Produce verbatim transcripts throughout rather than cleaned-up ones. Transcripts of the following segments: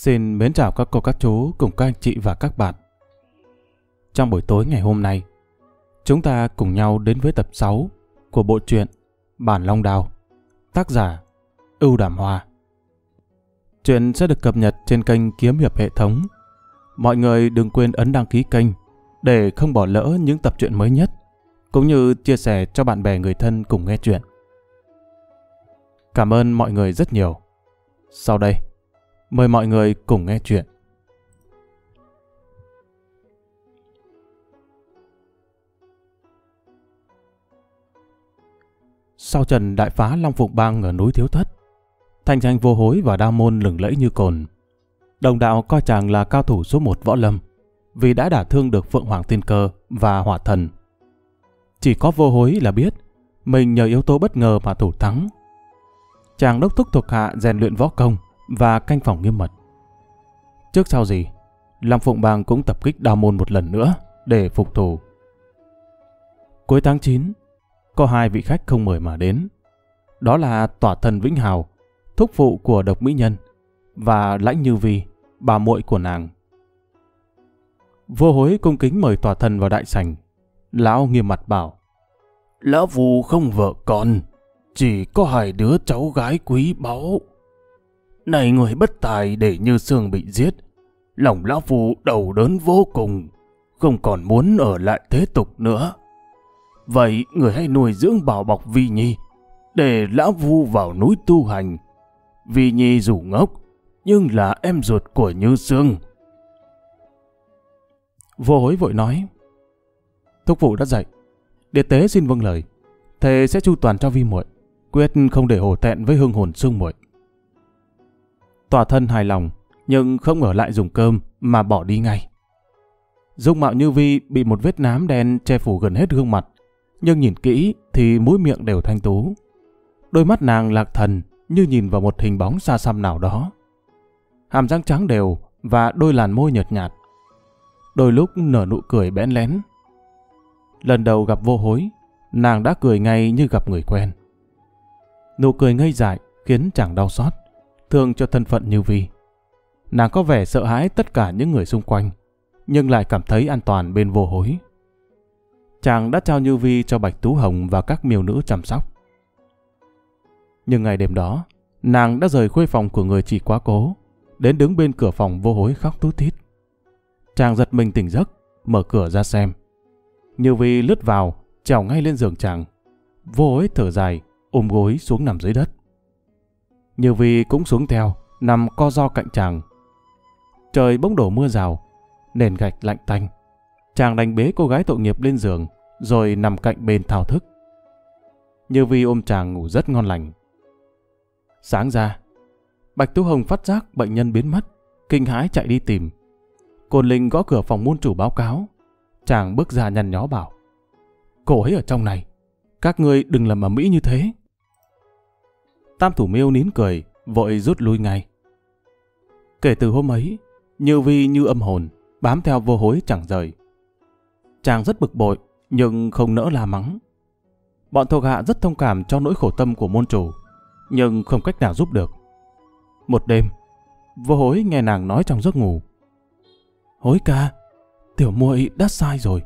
Xin mến chào các cô các chú cùng các anh chị và các bạn. Trong buổi tối ngày hôm nay, chúng ta cùng nhau đến với tập sáu của bộ truyện Bản Long Đao, tác giả Ưu Đàm Hoa. Truyện sẽ được cập nhật trên kênh Kiếm Hiệp Hệ Thống. Mọi người đừng quên ấn đăng ký kênh để không bỏ lỡ những tập truyện mới nhất, cũng như chia sẻ cho bạn bè người thân cùng nghe truyện. Cảm ơn mọi người rất nhiều. Sau đây, mời mọi người cùng nghe chuyện. Sau trận đại phá Long Phụng Bang ở núi Thiếu Thất, thanh danh Vô Hối và Đao Môn lừng lẫy như cồn. Đồng đạo coi chàng là cao thủ số một võ lâm, vì đã đả thương được Phượng Hoàng Tiên Cơ và Hỏa Thần. Chỉ có Vô Hối là biết mình nhờ yếu tố bất ngờ mà thủ thắng. Chàng đốc thúc thuộc hạ rèn luyện võ công và canh phòng nghiêm mật. Trước sau gì, Long Phụng Bang cũng tập kích Đao Môn một lần nữa để phục thù. Cuối tháng chín, có hai vị khách không mời mà đến. Đó là Tỏa Thần Vĩnh Hào, thúc phụ của Độc Mỹ Nhân, và Lãnh Như Vi, bà muội của nàng. Vô Hối cung kính mời Tỏa Thần vào đại sảnh. Lão nghiêm mặt bảo: "Lão Phu không vợ con, chỉ có hai đứa cháu gái quý báu. Này người bất tài để Như Sương bị giết, lòng lão phu đau đớn vô cùng, không còn muốn ở lại thế tục nữa. Vậy người hãy nuôi dưỡng bảo bọc Vi Nhi, để lão phu vào núi tu hành. Vi Nhi dù ngốc, nhưng là em ruột của Như Sương." Vô Hối vội nói: "Thúc phụ đã dạy, Điệt tế xin vâng lời, thề sẽ chu toàn cho Vi muội, quyết không để hổ thẹn với hương hồn Sương muội." Tỏa Thân hài lòng, nhưng không ở lại dùng cơm mà bỏ đi ngay. Dung mạo Như Vi bị một vết nám đen che phủ gần hết gương mặt, nhưng nhìn kỹ thì mũi miệng đều thanh tú. Đôi mắt nàng lạc thần như nhìn vào một hình bóng xa xăm nào đó. Hàm răng trắng đều và đôi làn môi nhợt nhạt. Đôi lúc nở nụ cười bẽn lén. Lần đầu gặp Vô Hối, nàng đã cười ngay như gặp người quen. Nụ cười ngây dại khiến chàng đau xót, thương cho thân phận Như Vi. Nàng có vẻ sợ hãi tất cả những người xung quanh, nhưng lại cảm thấy an toàn bên Vô Hối. Chàng đã trao Như Vi cho Bạch Tú Hồng và các miêu nữ chăm sóc. Nhưng ngày đêm đó, nàng đã rời khuê phòng của người chị quá cố, đến đứng bên cửa phòng Vô Hối khóc tút thít. Chàng giật mình tỉnh giấc, mở cửa ra xem. Như Vi lướt vào, trèo ngay lên giường chàng. Vô Hối thở dài, ôm gối xuống nằm dưới đất. Như Vi cũng xuống theo, nằm co ro cạnh chàng. Trời bỗng đổ mưa rào, nền gạch lạnh tanh. Chàng đành bế cô gái tội nghiệp lên giường, rồi nằm cạnh bên thao thức. Như Vi ôm chàng ngủ rất ngon lành. Sáng ra, Bạch Tú Hồng phát giác bệnh nhân biến mất, kinh hãi chạy đi tìm. Côn Linh gõ cửa phòng môn chủ báo cáo. Chàng bước ra nhăn nhó bảo: "Cô ấy ở trong này, các ngươi đừng làm ầm ĩ như thế." Tam Thủ Miêu nín cười, vội rút lui ngay. Kể từ hôm ấy, Như Vi như âm hồn, bám theo Vô Hối chẳng rời. Chàng rất bực bội, nhưng không nỡ la mắng. Bọn thuộc hạ rất thông cảm cho nỗi khổ tâm của môn chủ, nhưng không cách nào giúp được. Một đêm, Vô Hối nghe nàng nói trong giấc ngủ: "Hối ca, tiểu muội đã sai rồi."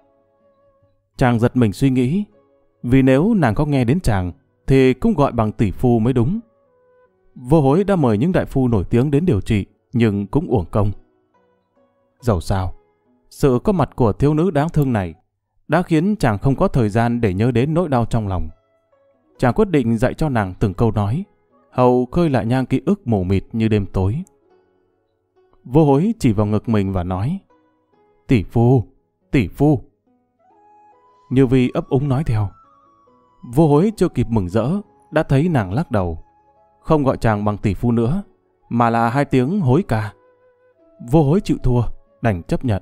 Chàng giật mình suy nghĩ, vì nếu nàng có nghe đến chàng thì cũng gọi bằng tỷ phu mới đúng. Vô Hối đã mời những đại phu nổi tiếng đến điều trị, nhưng cũng uổng công. Dẫu sao, sự có mặt của thiếu nữ đáng thương này đã khiến chàng không có thời gian để nhớ đến nỗi đau trong lòng. Chàng quyết định dạy cho nàng từng câu nói, hầu khơi lại nhang ký ức mù mịt như đêm tối. Vô Hối chỉ vào ngực mình và nói: "Tỷ phu, tỷ phu." Như Vi ấp úng nói theo. Vô Hối chưa kịp mừng rỡ, đã thấy nàng lắc đầu, không gọi chàng bằng tỷ phu nữa, mà là hai tiếng Hối ca. Vô Hối chịu thua, đành chấp nhận.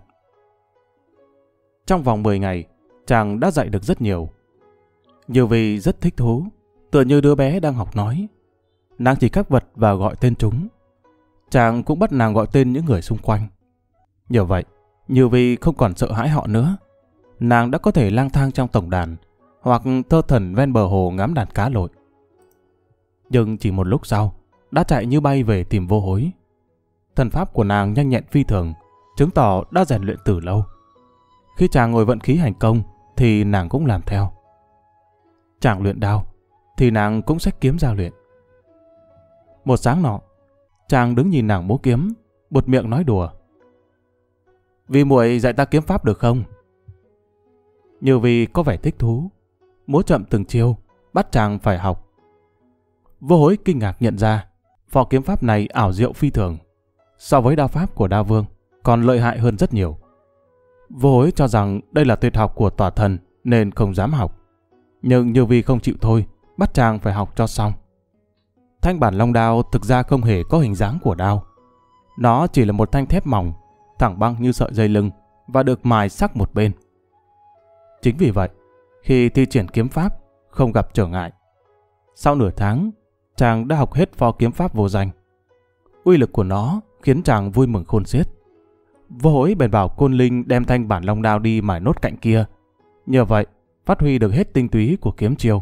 Trong vòng mười ngày, chàng đã dạy được rất nhiều. Như Vi rất thích thú, tựa như đứa bé đang học nói. Nàng chỉ các vật và gọi tên chúng. Chàng cũng bắt nàng gọi tên những người xung quanh. Nhờ vậy, Như Vi không còn sợ hãi họ nữa. Nàng đã có thể lang thang trong tổng đàn, hoặc thơ thẩn ven bờ hồ ngắm đàn cá lội. Nhưng chỉ một lúc sau, đã chạy như bay về tìm Vô Hối. Thần pháp của nàng nhanh nhẹn phi thường, chứng tỏ đã rèn luyện từ lâu. Khi chàng ngồi vận khí hành công thì nàng cũng làm theo. Chàng luyện đao thì nàng cũng xách kiếm ra luyện. Một sáng nọ, chàng đứng nhìn nàng múa kiếm, buột miệng nói đùa: "Vì muội dạy ta kiếm pháp được không?" Như vì có vẻ thích thú, múa chậm từng chiêu, bắt chàng phải học. Vô Hối kinh ngạc nhận ra võ kiếm pháp này ảo diệu phi thường, so với đao pháp của Đao Vương còn lợi hại hơn rất nhiều. Vô Hối cho rằng đây là tuyệt học của tòa thần nên không dám học, nhưng Như Vi không chịu thôi, bắt chàng phải học cho xong. Thanh bản long đao thực ra không hề có hình dáng của đao, nó chỉ là một thanh thép mỏng, thẳng băng như sợi dây lưng và được mài sắc một bên. Chính vì vậy, khi thi triển kiếm pháp không gặp trở ngại. Sau nửa tháng, chàng đã học hết võ kiếm pháp vô danh. Uy lực của nó khiến chàng vui mừng khôn xiết. Vô Hối bèn bảo Côn Linh đem thanh bản long đao đi mài nốt cạnh kia. Nhờ vậy, phát huy được hết tinh túy của kiếm chiêu.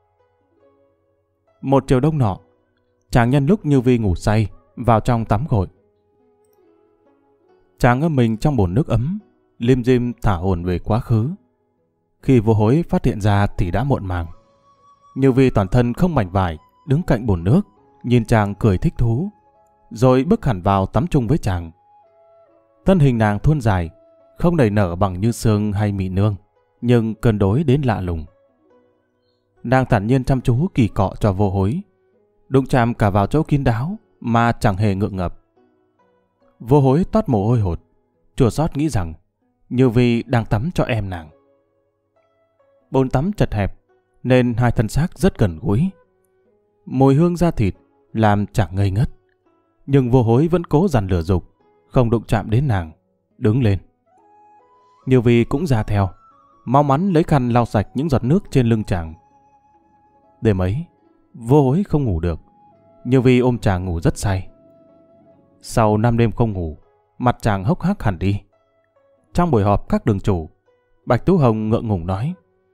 Một chiều đông nọ, chàng nhân lúc Như Vi ngủ say vào trong tắm gội. Chàng ngâm mình trong bồn nước ấm, lim dim thả hồn về quá khứ. Khi Vô Hối phát hiện ra thì đã muộn màng. Như Vi toàn thân không mảnh vải, đứng cạnh bồn nước, nhìn chàng cười thích thú, rồi bước hẳn vào tắm chung với chàng. Thân hình nàng thon dài, không nảy nở bằng Như Sương hay Mị Nương, nhưng cân đối đến lạ lùng. Nàng thản nhiên chăm chú kỳ cọ cho Vô Hối, đụng chạm cả vào chỗ kín đáo mà chẳng hề ngượng ngập. Vô Hối toát mồ hôi hột, chua xót nghĩ rằng Như Vi đang tắm cho em nàng. Bồn tắm chật hẹp nên hai thân xác rất gần gũi. Mùi hương da thịt làm chàng ngây ngất, nhưng Vô Hối vẫn cố dằn lửa dục, không đụng chạm đến nàng, đứng lên. Như Vi cũng ra theo, mau mắn lấy khăn lau sạch những giọt nước trên lưng chàng. Đêm ấy, Vô Hối không ngủ được, Như Vi ôm chàng ngủ rất say. Sau năm đêm không ngủ, mặt chàng hốc hác hẳn đi. Trong buổi họp các đường chủ, Bạch Tú Hồng ngượng ngùng nói: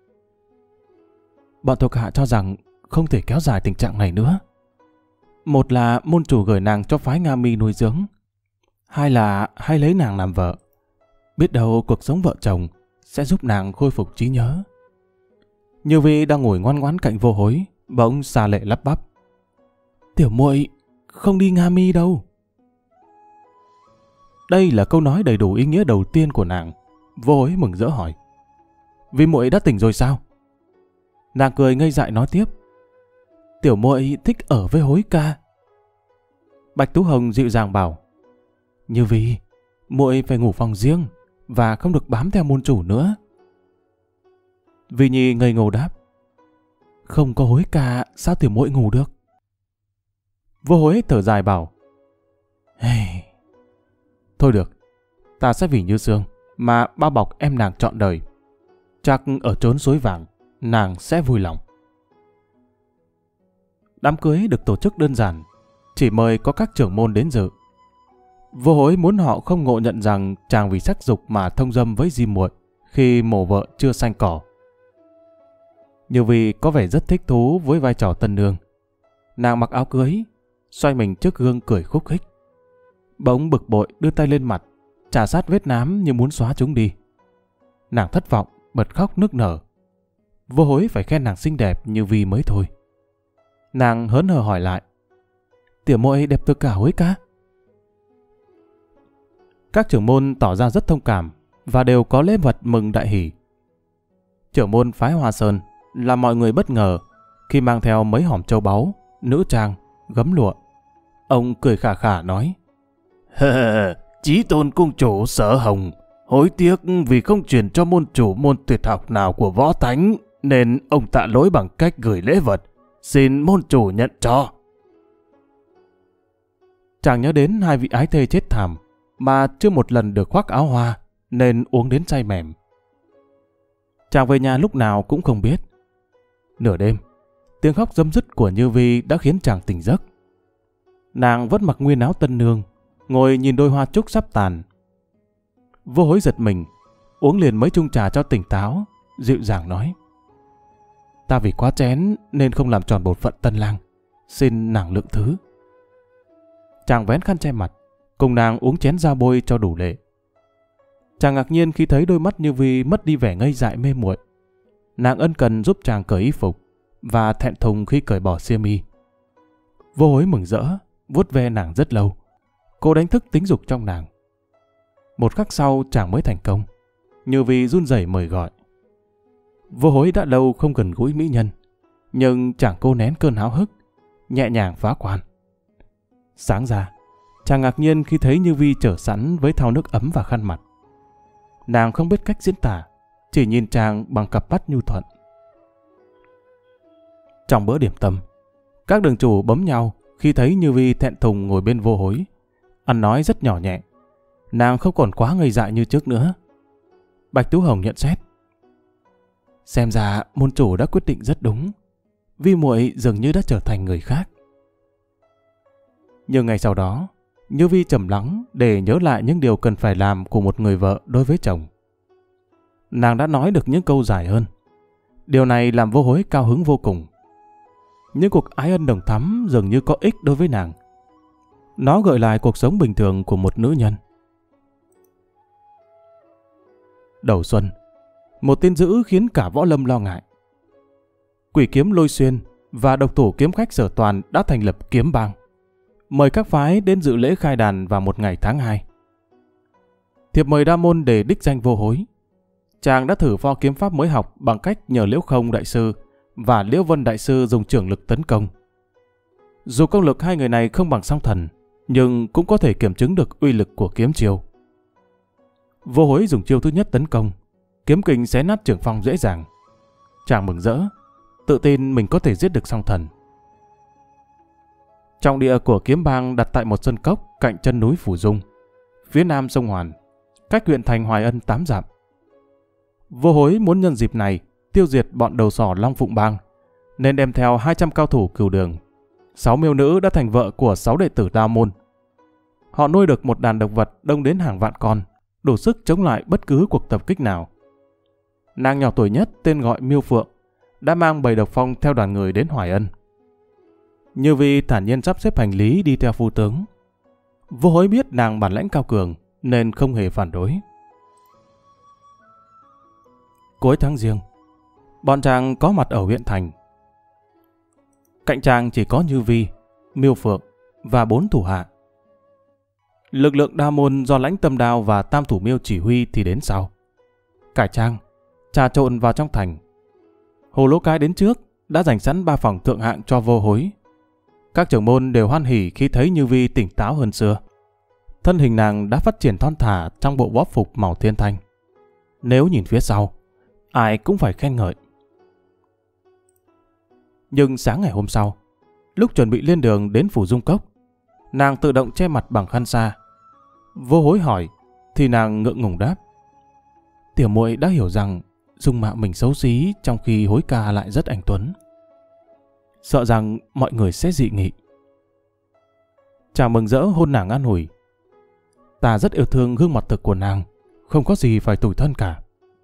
"Bọn thuộc hạ cho rằng không thể kéo dài tình trạng này nữa. Một là môn chủ gửi nàng cho phái Nga Mi nuôi dưỡng, hai là hay lấy nàng làm vợ. Biết đâu cuộc sống vợ chồng sẽ giúp nàng khôi phục trí nhớ." Như Vi đang ngồi ngoan ngoãn cạnh Vô Hối, bỗng xa lệ lắp bắp: "Tiểu muội không đi Nga Mi đâu." Đây là câu nói đầy đủ ý nghĩa đầu tiên của nàng. Vô Hối mừng rỡ hỏi: "Vi muội đã tỉnh rồi sao?" Nàng cười ngây dại nói tiếp: "Tiểu muội thích ở với Hối ca." Bạch Tú Hồng dịu dàng bảo: "Như Vi, muội phải ngủ phòng riêng và không được bám theo môn chủ nữa." Vi Nhi ngây ngô đáp: "Không có Hối ca sao tiểu muội ngủ được?" Vô Hối thở dài bảo: "Hey, thôi được, ta sẽ vì Như Sương mà bao bọc em nàng trọn đời. Chắc ở chốn suối vàng nàng sẽ vui lòng." Đám cưới được tổ chức đơn giản, chỉ mời có các trưởng môn đến dự. Vô Hối muốn họ không ngộ nhận rằng chàng vì sắc dục mà thông dâm với di muội khi mổ vợ chưa xanh cỏ. Như Vi có vẻ rất thích thú với vai trò tân nương. Nàng mặc áo cưới, xoay mình trước gương cười khúc khích. Bỗng bực bội đưa tay lên mặt, chà sát vết nám như muốn xóa chúng đi. Nàng thất vọng, bật khóc nức nở. Vô Hối phải khen nàng xinh đẹp Như Vi mới thôi. Nàng hớn hở hỏi lại: "Tiểu muội đẹp từ cả Hối ca?" Các trưởng môn tỏ ra rất thông cảm và đều có lễ vật mừng đại hỷ. Trưởng môn phái Hoa Sơn làm mọi người bất ngờ khi mang theo mấy hòm châu báu, nữ trang, gấm lụa. Ông cười khà khà nói: "Chí tôn cung chủ Sở Hồng hối tiếc vì không truyền cho môn chủ môn tuyệt học nào của võ thánh, nên ông tạ lỗi bằng cách gửi lễ vật, xin môn chủ nhận cho." Chàng nhớ đến hai vị ái thê chết thảm mà chưa một lần được khoác áo hoa, nên uống đến say mềm. Chàng về nhà lúc nào cũng không biết. Nửa đêm, tiếng khóc râm rứt của Như Vi đã khiến chàng tỉnh giấc. Nàng vẫn mặc nguyên áo tân nương, ngồi nhìn đôi hoa trúc sắp tàn. Vô Hối giật mình, uống liền mấy chung trà cho tỉnh táo, dịu dàng nói: "Ta vì quá chén nên không làm tròn bổn phận tân lang, xin nàng lượng thứ." Chàng vén khăn che mặt, cùng nàng uống chén ra bôi cho đủ lệ. Chàng ngạc nhiên khi thấy đôi mắt Như Vi mất đi vẻ ngây dại mê muội. Nàng ân cần giúp chàng cởi y phục và thẹn thùng khi cởi bỏ xiêm y. Vô Hối mừng rỡ, vuốt ve nàng rất lâu. Cô đánh thức tính dục trong nàng. Một khắc sau chàng mới thành công. Như Vi run rẩy mời gọi. Vô Hối đã lâu không gần gũi mỹ nhân, nhưng chàng cô nén cơn háo hức, nhẹ nhàng phá quan. Sáng ra, chàng ngạc nhiên khi thấy Như Vi chở sẵn với thau nước ấm và khăn mặt. Nàng không biết cách diễn tả, chỉ nhìn chàng bằng cặp mắt nhu thuận. Trong bữa điểm tâm, các đường chủ bấm nhau khi thấy Như Vi thẹn thùng ngồi bên Vô Hối, ăn nói rất nhỏ nhẹ. Nàng không còn quá ngây dại như trước nữa. Bạch Tú Hồng nhận xét: xem ra môn chủ đã quyết định rất đúng. Vi muội dường như đã trở thành người khác. Nhưng ngày sau đó, Như Vi trầm lắng để nhớ lại những điều cần phải làm của một người vợ đối với chồng. Nàng đã nói được những câu dài hơn. Điều này làm Vô Hối cao hứng vô cùng. Những cuộc ái ân đồng thắm dường như có ích đối với nàng. Nó gợi lại cuộc sống bình thường của một nữ nhân. Đầu xuân, một tin dữ khiến cả võ lâm lo ngại. Quỷ kiếm Lôi Xuyên và độc thủ kiếm khách Sở Toàn đã thành lập kiếm bang, mời các phái đến dự lễ khai đàn vào một ngày tháng hai. Thiệp mời đa môn để đích danh Vô Hối. Chàng đã thử pho kiếm pháp mới học bằng cách nhờ Liễu Không đại sư và Liễu Vân đại sư dùng trưởng lực tấn công. Dù công lực hai người này không bằng song thần, nhưng cũng có thể kiểm chứng được uy lực của kiếm chiêu. Vô Hối dùng chiêu thứ nhất tấn công, kiếm kình xé nát trưởng phong dễ dàng. Chàng mừng rỡ, tự tin mình có thể giết được song thần. Trọng địa của kiếm bang đặt tại một sân cốc cạnh chân núi Phủ Dung, phía nam sông Hoàn, cách huyện thành Hoài Ân tám dặm. Vô Hối muốn nhân dịp này tiêu diệt bọn đầu sỏ Long Phụng bang, nên đem theo hai trăm cao thủ cửu đường. Sáu miêu nữ đã thành vợ của sáu đệ tử Đao môn. Họ nuôi được một đàn độc vật đông đến hàng vạn con, đủ sức chống lại bất cứ cuộc tập kích nào. Nàng nhỏ tuổi nhất tên gọi Miêu Phượng đã mang bầy độc phong theo đoàn người đến Hoài Ân. Như Vi thản nhiên sắp xếp hành lý đi theo phu tướng. Vô Hối biết nàng bản lãnh cao cường nên không hề phản đối. Cuối tháng Giêng, bọn chàng có mặt ở huyện thành. Cạnh chàng chỉ có Như Vi, Miêu Phượng và bốn thủ hạ. Lực lượng Đao môn do Lãnh Tâm Đao và Tam Thủ Miêu chỉ huy thì đến sau. Cải trang, trà trộn vào trong thành. Hồ Lỗ Cái đến trước đã dành sẵn ba phòng thượng hạng cho Vô Hối. Các trưởng môn đều hoan hỉ khi thấy Như Vi tỉnh táo hơn xưa. Thân hình nàng đã phát triển thon thả trong bộ võ phục màu thiên thanh. Nếu nhìn phía sau, ai cũng phải khen ngợi. Nhưng sáng ngày hôm sau, lúc chuẩn bị lên đường đến Phủ Dung Cốc, nàng tự động che mặt bằng khăn sa. Vô Hối hỏi, thì nàng ngượng ngùng đáp: tiểu muội đã hiểu rằng dung mạo mình xấu xí trong khi Hối ca lại rất anh tuấn. Sợ rằng mọi người sẽ dị nghị. Chàng mừng rỡ hôn nàng an ủi: ta rất yêu thương gương mặt thực của nàng, không có gì phải tủi thân cả.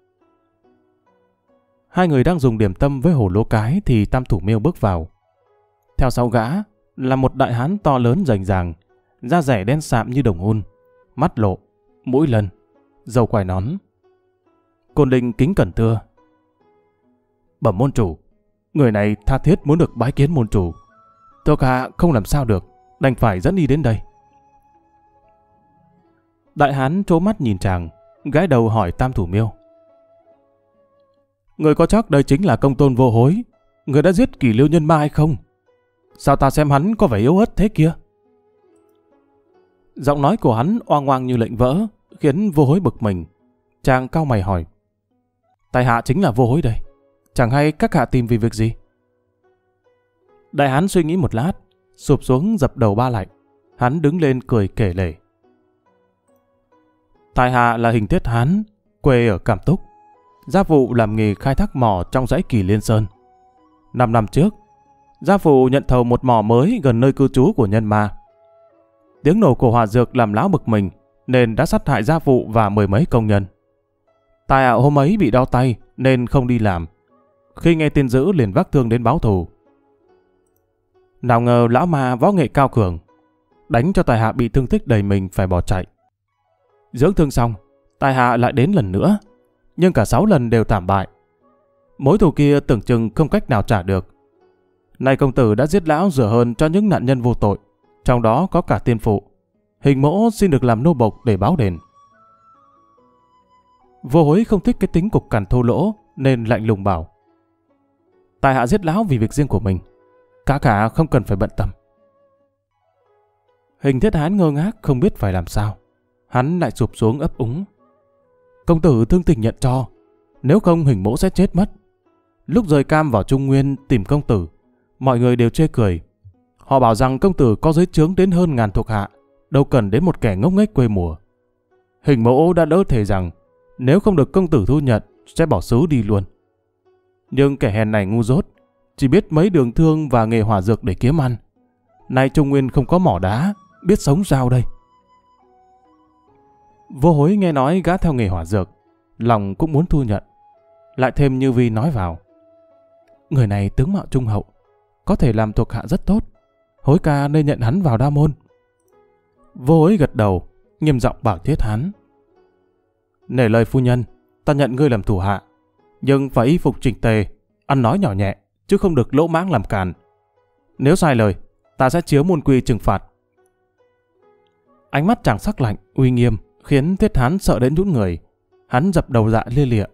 Hai người đang dùng điểm tâm với Hồ Lỗ Cái thì Tam Thủ Miêu bước vào. Theo sau gã là một đại hán to lớn rành ràng, da rẻ đen sạm như đồng hun, mắt lộ, mũi lần, râu quai nón. Côn Đình kính cẩn thưa: bẩm môn chủ, người này tha thiết muốn được bái kiến môn chủ. Tôi cả không làm sao được, đành phải dẫn đi đến đây. Đại hán trố mắt nhìn chàng, gãi đầu hỏi Tam Thủ Miêu: người có chắc đây chính là công tôn Vô Hối, người đã giết Kỷ Liêu Nhân Ma hay không? Sao ta xem hắn có vẻ yếu ớt thế kia? Giọng nói của hắn oang oang như lệnh vỡ, khiến Vô Hối bực mình. Chàng cau mày hỏi: tại hạ chính là Vô Hối đây, chẳng hay các hạ tìm vì việc gì? Đại hán suy nghĩ một lát, sụp xuống dập đầu ba lạy. Hắn đứng lên cười kể lể: tại hạ là Hình Thiết Hán, quê ở Cam Túc, gia phụ làm nghề khai thác mỏ trong dãy Kỳ Liên Sơn. Năm năm trước, gia phụ nhận thầu một mỏ mới gần nơi cư trú của nhân ma. Tiếng nổ của hỏa dược làm lão bực mình, nên đã sát hại gia phụ và mười mấy công nhân. Tại hạ hôm ấy bị đau tay nên không đi làm. Khi nghe tin dữ liền vác thương đến báo thù. Nào ngờ lão ma võ nghệ cao cường, đánh cho tài hạ bị thương tích đầy mình phải bỏ chạy. Dưỡng thương xong, tài hạ lại đến lần nữa, nhưng cả sáu lần đều thảm bại. Mối thù kia tưởng chừng không cách nào trả được. Nay công tử đã giết lão rửa hơn cho những nạn nhân vô tội, trong đó có cả tiên phụ. Hình mỗ xin được làm nô bộc để báo đền. Vô Hối không thích cái tính cục cằn thô lỗ nên lạnh lùng bảo: tài hạ giết lão vì việc riêng của mình, cả cả không cần phải bận tâm. Hình Thiết Hán ngơ ngác không biết phải làm sao. Hắn lại sụp xuống ấp úng: công tử thương tình nhận cho, nếu không hình mỗ sẽ chết mất. Lúc rời Cam vào Trung Nguyên tìm công tử, mọi người đều chê cười. Họ bảo rằng công tử có dưới trướng đến hơn ngàn thuộc hạ, đâu cần đến một kẻ ngốc nghếch quê mùa. Hình mỗ đã đỡ thề rằng nếu không được công tử thu nhận sẽ bỏ xứ đi luôn. Nhưng kẻ hèn này ngu dốt, chỉ biết mấy đường thương và nghề hỏa dược để kiếm ăn. Nay Trung Nguyên không có mỏ đá, biết sống sao đây? Vô Hối nghe nói gã theo nghề hỏa dược, lòng cũng muốn thu nhận. Lại thêm Như Vi nói vào: người này tướng mạo trung hậu, có thể làm thuộc hạ rất tốt, Hối ca nên nhận hắn vào đa môn. Vô Hối gật đầu, nghiêm giọng bảo Thiết Hán: nể lời phu nhân, ta nhận ngươi làm thủ hạ, nhưng phải y phục chỉnh tề, ăn nói nhỏ nhẹ, chứ không được lỗ mãng làm càn. Nếu sai lời, ta sẽ chiếu môn quy trừng phạt. Ánh mắt chàng sắc lạnh, uy nghiêm, khiến Thiết Hán sợ đến nhũn người. Hắn dập đầu dạ lia lịa.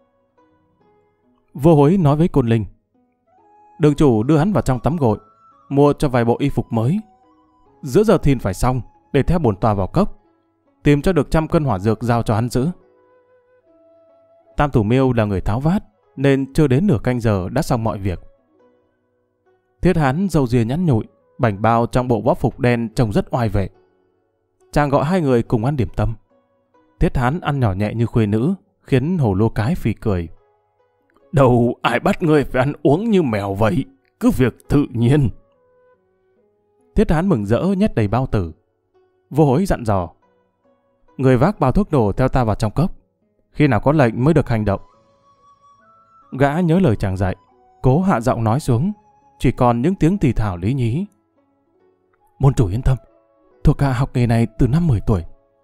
Vô Hối nói với Côn Linh: đường chủ đưa hắn vào trong tắm gội, mua cho vài bộ y phục mới. Giữa giờ thìn phải xong, để theo bổn tòa vào cốc, tìm cho được trăm cân hỏa dược giao cho hắn giữ. Tam Thủ Miêu là người tháo vát, nên chưa đến nửa canh giờ đã xong mọi việc. Thiết Hán râu ria nhẵn nhụi, bảnh bao trong bộ võ phục đen trông rất oai vệ. Chàng gọi hai người cùng ăn điểm tâm. Thiết Hán ăn nhỏ nhẹ như khuê nữ, khiến Hồ Lô Cái phì cười: đâu ai bắt ngươi phải ăn uống như mèo vậy, cứ việc tự nhiên. Thiết Hán mừng rỡ nhét đầy bao tử. Vô Hối dặn dò: người vác bao thuốc nổ theo ta vào trong cốc, khi nào có lệnh mới được hành động. Gã nhớ lời chàng dạy, cố hạ giọng nói xuống, chỉ còn những tiếng thì thào lý nhí: môn chủ yên tâm, thuộc hạ học nghề này từ năm mười tuổi.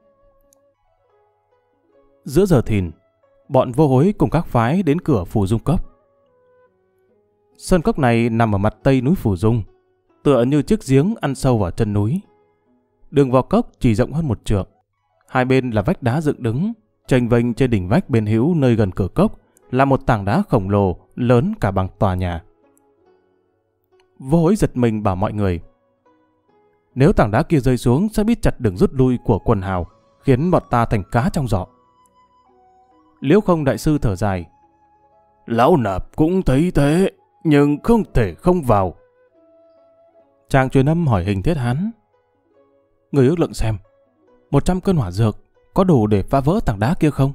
Giữa giờ thìn, bọn Vô Hối cùng các phái đến cửa Phù Dung Cốc. Sơn cốc này nằm ở mặt tây núi Phù Dung, tựa như chiếc giếng ăn sâu vào chân núi. Đường vào cốc chỉ rộng hơn một trượng, hai bên là vách đá dựng đứng, chênh vênh trên đỉnh vách bên hữu nơi gần cửa cốc là một tảng đá khổng lồ lớn cả bằng tòa nhà. Vô Hối giật mình bảo mọi người: nếu tảng đá kia rơi xuống sẽ biết chặt đường rút lui của quần hào, khiến bọn ta thành cá trong giỏ. Liễu Không đại sư thở dài: lão nạp cũng thấy thế, nhưng không thể không vào. Chàng truyền âm hỏi Hình Thiết Hán: người ước lượng xem, một trăm cân hỏa dược có đủ để phá vỡ tảng đá kia không?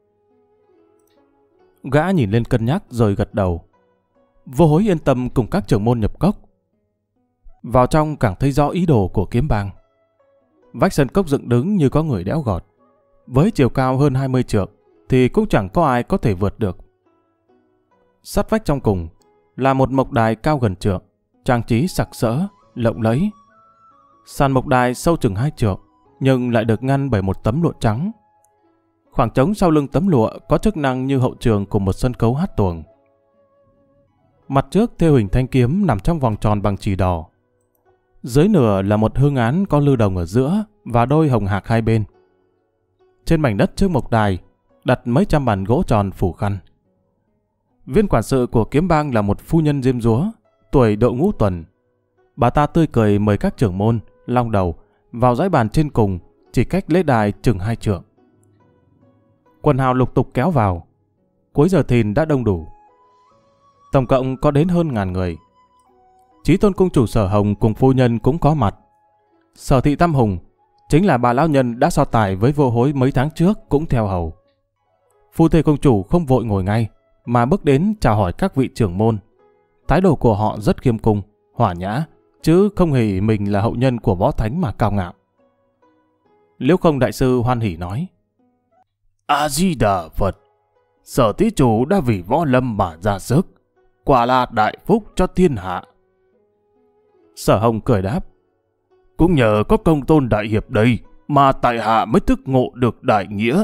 Gã nhìn lên cân nhắc rồi gật đầu. Vô Hối yên tâm cùng các trưởng môn nhập cốc. Vào trong càng thấy rõ ý đồ của Kiếm Bang. Vách sân cốc dựng đứng như có người đẽo gọt, với chiều cao hơn hai mươi trượng thì cũng chẳng có ai có thể vượt được. Sát vách trong cùng là một mộc đài cao gần trượng, trang trí sặc sỡ, lộng lẫy. Sàn mộc đài sâu chừng hai trượng, nhưng lại được ngăn bởi một tấm lụa trắng. Khoảng trống sau lưng tấm lụa có chức năng như hậu trường của một sân khấu hát tuồng. Mặt trước thêu hình thanh kiếm nằm trong vòng tròn bằng chì đỏ. Dưới nửa là một hương án có lư đồng ở giữa và đôi hồng hạc hai bên. Trên mảnh đất trước mộc đài đặt mấy trăm bàn gỗ tròn phủ khăn. Viên quản sự của Kiếm Bang là một phu nhân diêm dúa, tuổi độ ngũ tuần. Bà ta tươi cười mời các trưởng môn, long đầu vào dãy bàn trên cùng, chỉ cách lễ đài chừng hai trượng. Quần hào lục tục kéo vào. Cuối giờ thìn đã đông đủ. Tổng cộng có đến hơn ngàn người. Chí tôn cung chủ Sở Hồng cùng phu nhân cũng có mặt. Sở thị Tam Hùng, chính là bà lão nhân đã so tài với Vô Hối mấy tháng trước, cũng theo hầu. Phu thê công chủ không vội ngồi ngay, mà bước đến chào hỏi các vị trưởng môn. Thái độ của họ rất khiêm cung, hòa nhã, chứ không hề mình là hậu nhân của võ thánh mà cao ngạo. Liễu Không đại sư hoan hỉ nói: A Di Đà Phật, Sở thí chủ đã vì võ lâm mà ra sức, quả là đại phúc cho thiên hạ. Sở Hồng cười đáp: Cũng nhờ có công tôn đại hiệp đây mà tại hạ mới thức ngộ được đại nghĩa.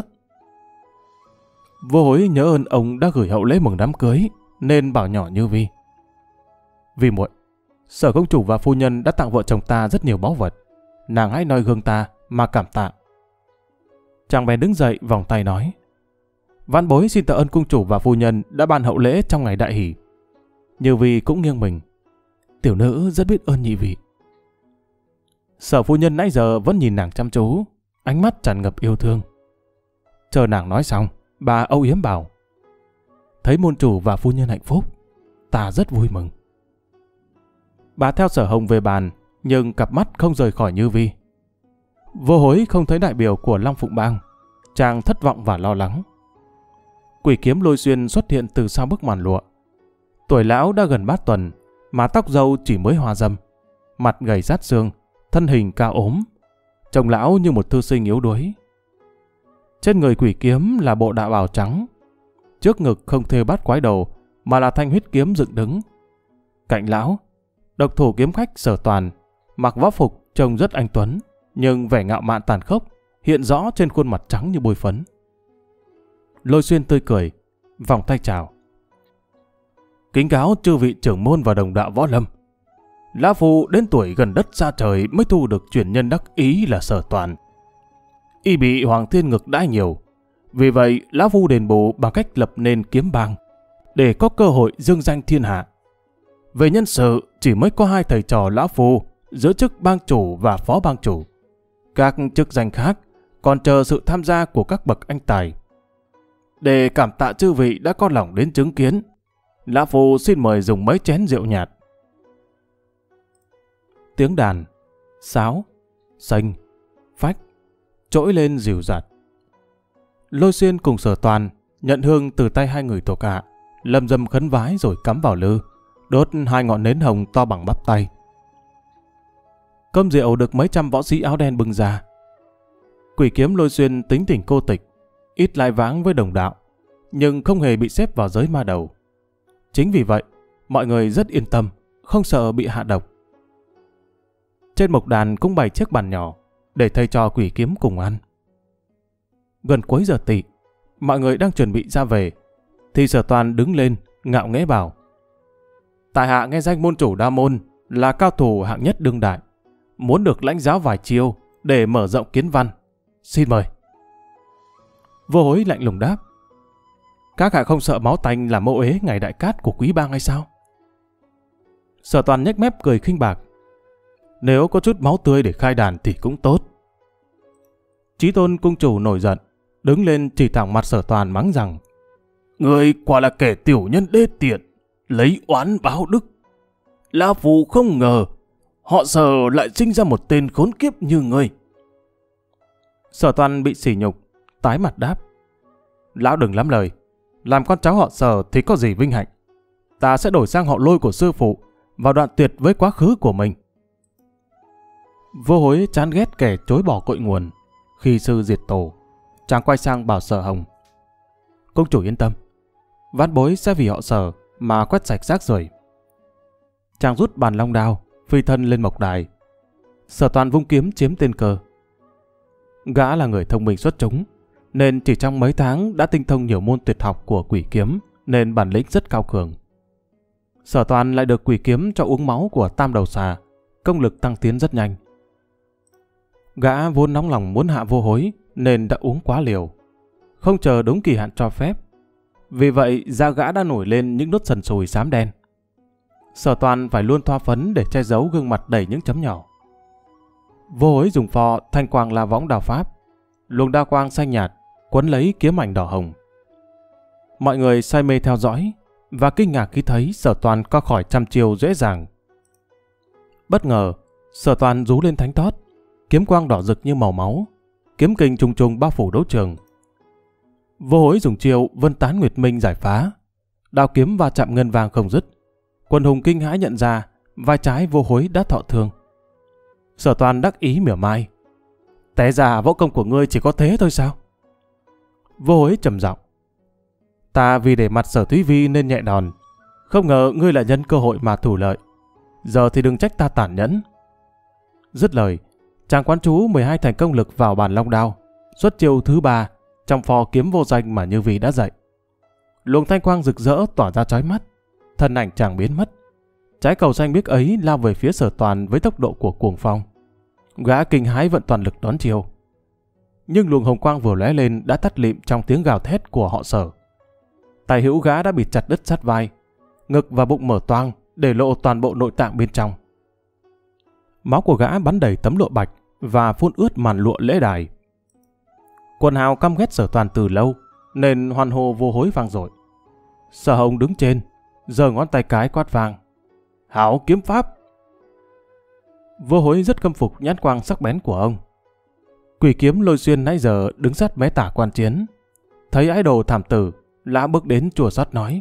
Vô Hối nhớ ơn ông đã gửi hậu lễ mừng đám cưới, nên bảo nhỏ Như Vi. Vì muội, Sở công chủ và phu nhân đã tặng vợ chồng ta rất nhiều báu vật. Nàng hãy noi gương ta mà cảm tạ. Chàng bèn đứng dậy vòng tay nói: Vãn bối xin tạ ơn cung chủ và phu nhân đã ban hậu lễ trong ngày đại hỷ. Như Vi cũng nghiêng mình: Tiểu nữ rất biết ơn nhị vị. Sở phu nhân nãy giờ vẫn nhìn nàng chăm chú, ánh mắt tràn ngập yêu thương. Chờ nàng nói xong, bà âu yếm bảo: Thấy môn chủ và phu nhân hạnh phúc, ta rất vui mừng. Bà theo Sở Hồng về bàn, nhưng cặp mắt không rời khỏi Như Vi. Vô Hối không thấy đại biểu của Long Phụng Bang, chàng thất vọng và lo lắng. Quỷ kiếm Lôi Xuyên xuất hiện từ sau bức màn lụa. Tuổi lão đã gần bát tuần, mà tóc râu chỉ mới hoa râm, mặt gầy rát xương, thân hình cao ốm, trông lão như một thư sinh yếu đuối. Trên người quỷ kiếm là bộ đạo bào trắng, trước ngực không thêu bát quái đầu mà là thanh huyết kiếm dựng đứng. Cạnh lão, độc thủ kiếm khách Sở Toàn mặc võ phục trông rất anh tuấn, nhưng vẻ ngạo mạn tàn khốc hiện rõ trên khuôn mặt trắng như bôi phấn. Lôi Xuyên tươi cười, vòng tay chào: Kính cáo chư vị trưởng môn và đồng đạo võ lâm, lão phu đến tuổi gần đất xa trời mới thu được truyền nhân đắc ý là Sở Toàn. Y bị Hoàng Thiên ngược đãi nhiều, vì vậy lão phu đền bù bằng cách lập nên kiếm bang để có cơ hội dương danh thiên hạ. Về nhân sự chỉ mới có hai thầy trò lão phu giữ chức bang chủ và phó bang chủ. Các chức danh khác còn chờ sự tham gia của các bậc anh tài. Để cảm tạ chư vị đã có lòng đến chứng kiến, lão phu xin mời dùng mấy chén rượu nhạt. Tiếng đàn, sáo, sanh, phách trỗi lên dịu dạt. Lôi Xuyên cùng Sở Toàn nhận hương từ tay hai người thuộc hạ, lâm dâm khấn vái rồi cắm vào lư, đốt hai ngọn nến hồng to bằng bắp tay. Cơm rượu được mấy trăm võ sĩ áo đen bưng ra. Quỷ kiếm Lôi Xuyên tính tình cô tịch, ít lai vãng với đồng đạo, nhưng không hề bị xếp vào giới ma đầu. Chính vì vậy, mọi người rất yên tâm, không sợ bị hạ độc. Trên mộc đàn cũng bày chiếc bàn nhỏ để thầy trò quỷ kiếm cùng ăn. Gần cuối giờ tỵ, mọi người đang chuẩn bị ra về, thì Sở Toàn đứng lên ngạo nghễ bảo: Tại hạ nghe danh môn chủ Đa Môn là cao thủ hạng nhất đương đại, muốn được lãnh giáo vài chiêu để mở rộng kiến văn. Xin mời. Vô Hối lạnh lùng đáp: Các hạ không sợ máu tanh làm mâu ế ngày đại cát của quý bang hay sao? Sở Toàn nhếch mép cười khinh bạc: Nếu có chút máu tươi để khai đàn thì cũng tốt. Chí Tôn cung chủ nổi giận, đứng lên chỉ thẳng mặt Sở Toàn mắng rằng: Người quả là kẻ tiểu nhân đê tiện, lấy oán báo đức. Lão phu không ngờ họ Sở lại sinh ra một tên khốn kiếp như ngươi. Sở Toàn bị sỉ nhục, tái mặt đáp: Lão đừng lắm lời, làm con cháu họ Sở thì có gì vinh hạnh. Ta sẽ đổi sang họ Lôi của sư phụ và đoạn tuyệt với quá khứ của mình. Vô Hối chán ghét kẻ chối bỏ cội nguồn. Khi sư diệt tổ, chàng quay sang bảo Sở Hồng: Công chủ yên tâm, vãn bối sẽ vì họ Sở mà quét sạch rác rưởi. Chàng rút bàn long đao, phi thân lên mộc đài. Sở Toàn vung kiếm chiếm tiên cơ. Gã là người thông minh xuất chúng, nên chỉ trong mấy tháng đã tinh thông nhiều môn tuyệt học của quỷ kiếm, nên bản lĩnh rất cao cường. Sở Toàn lại được quỷ kiếm cho uống máu của tam đầu xà, công lực tăng tiến rất nhanh. Gã vốn nóng lòng muốn hạ Vô Hối nên đã uống quá liều, không chờ đúng kỳ hạn cho phép. Vì vậy da gã đã nổi lên những nốt sần sùi xám đen. Sở Toàn phải luôn thoa phấn để che giấu gương mặt đầy những chấm nhỏ. Vô Hối dùng phò thanh quang la võng đao pháp, luồng đao quang xanh nhạt quấn lấy kiếm ảnh đỏ hồng. Mọi người say mê theo dõi và kinh ngạc khi thấy Sở Toàn có khỏi trăm chiêu dễ dàng. Bất ngờ, Sở Toàn rú lên thánh thót, kiếm quang đỏ rực như màu máu, kiếm kình trùng trùng bao phủ đấu trường. Vô Hối dùng chiêu vân tán nguyệt minh giải phá, đao kiếm va chạm ngân vang không dứt. Quần hùng kinh hãi nhận ra vai trái Vô Hối đã thọ thương. Sở Toàn đắc ý mỉa mai: Té ra võ công của ngươi chỉ có thế thôi sao? Vô Hối trầm giọng: Ta vì để mặt Sở Thúy Vi nên nhẹ đòn, không ngờ ngươi lại nhân cơ hội mà thủ lợi. Giờ thì đừng trách ta tàn nhẫn. Dứt lời, chàng quán chú mười hai thành công lực vào bàn long đao, xuất chiêu thứ ba trong phò kiếm vô danh mà Như Vì đã dạy. Luồng thanh quang rực rỡ tỏa ra chói mắt, thân ảnh chàng biến mất. Trái cầu xanh biếc ấy lao về phía Sở Toàn với tốc độ của cuồng phong. Gã kinh hãi vận toàn lực đón chiêu. Nhưng luồng hồng quang vừa lóe lên đã tắt lịm trong tiếng gào thét của họ Sở. Tay hữu gã đã bị chặt đứt sát vai, ngực và bụng mở toang để lộ toàn bộ nội tạng bên trong. Máu của gã bắn đầy tấm lụa bạch và phun ướt màn lụa lễ đài. Quần hào căm ghét Sở Toàn từ lâu nên hoan hô vô hối vang dội. Sở Hồng đứng trên, giơ ngón tay cái quát vang: "Hảo kiếm pháp!" Vô hối rất căm phục nhãn quang sắc bén của ông. Quỷ kiếm Lôi Xuyên nãy giờ đứng sát mé tả quan chiến, thấy ái đồ thảm tử, lão bước đến chùa xót nói: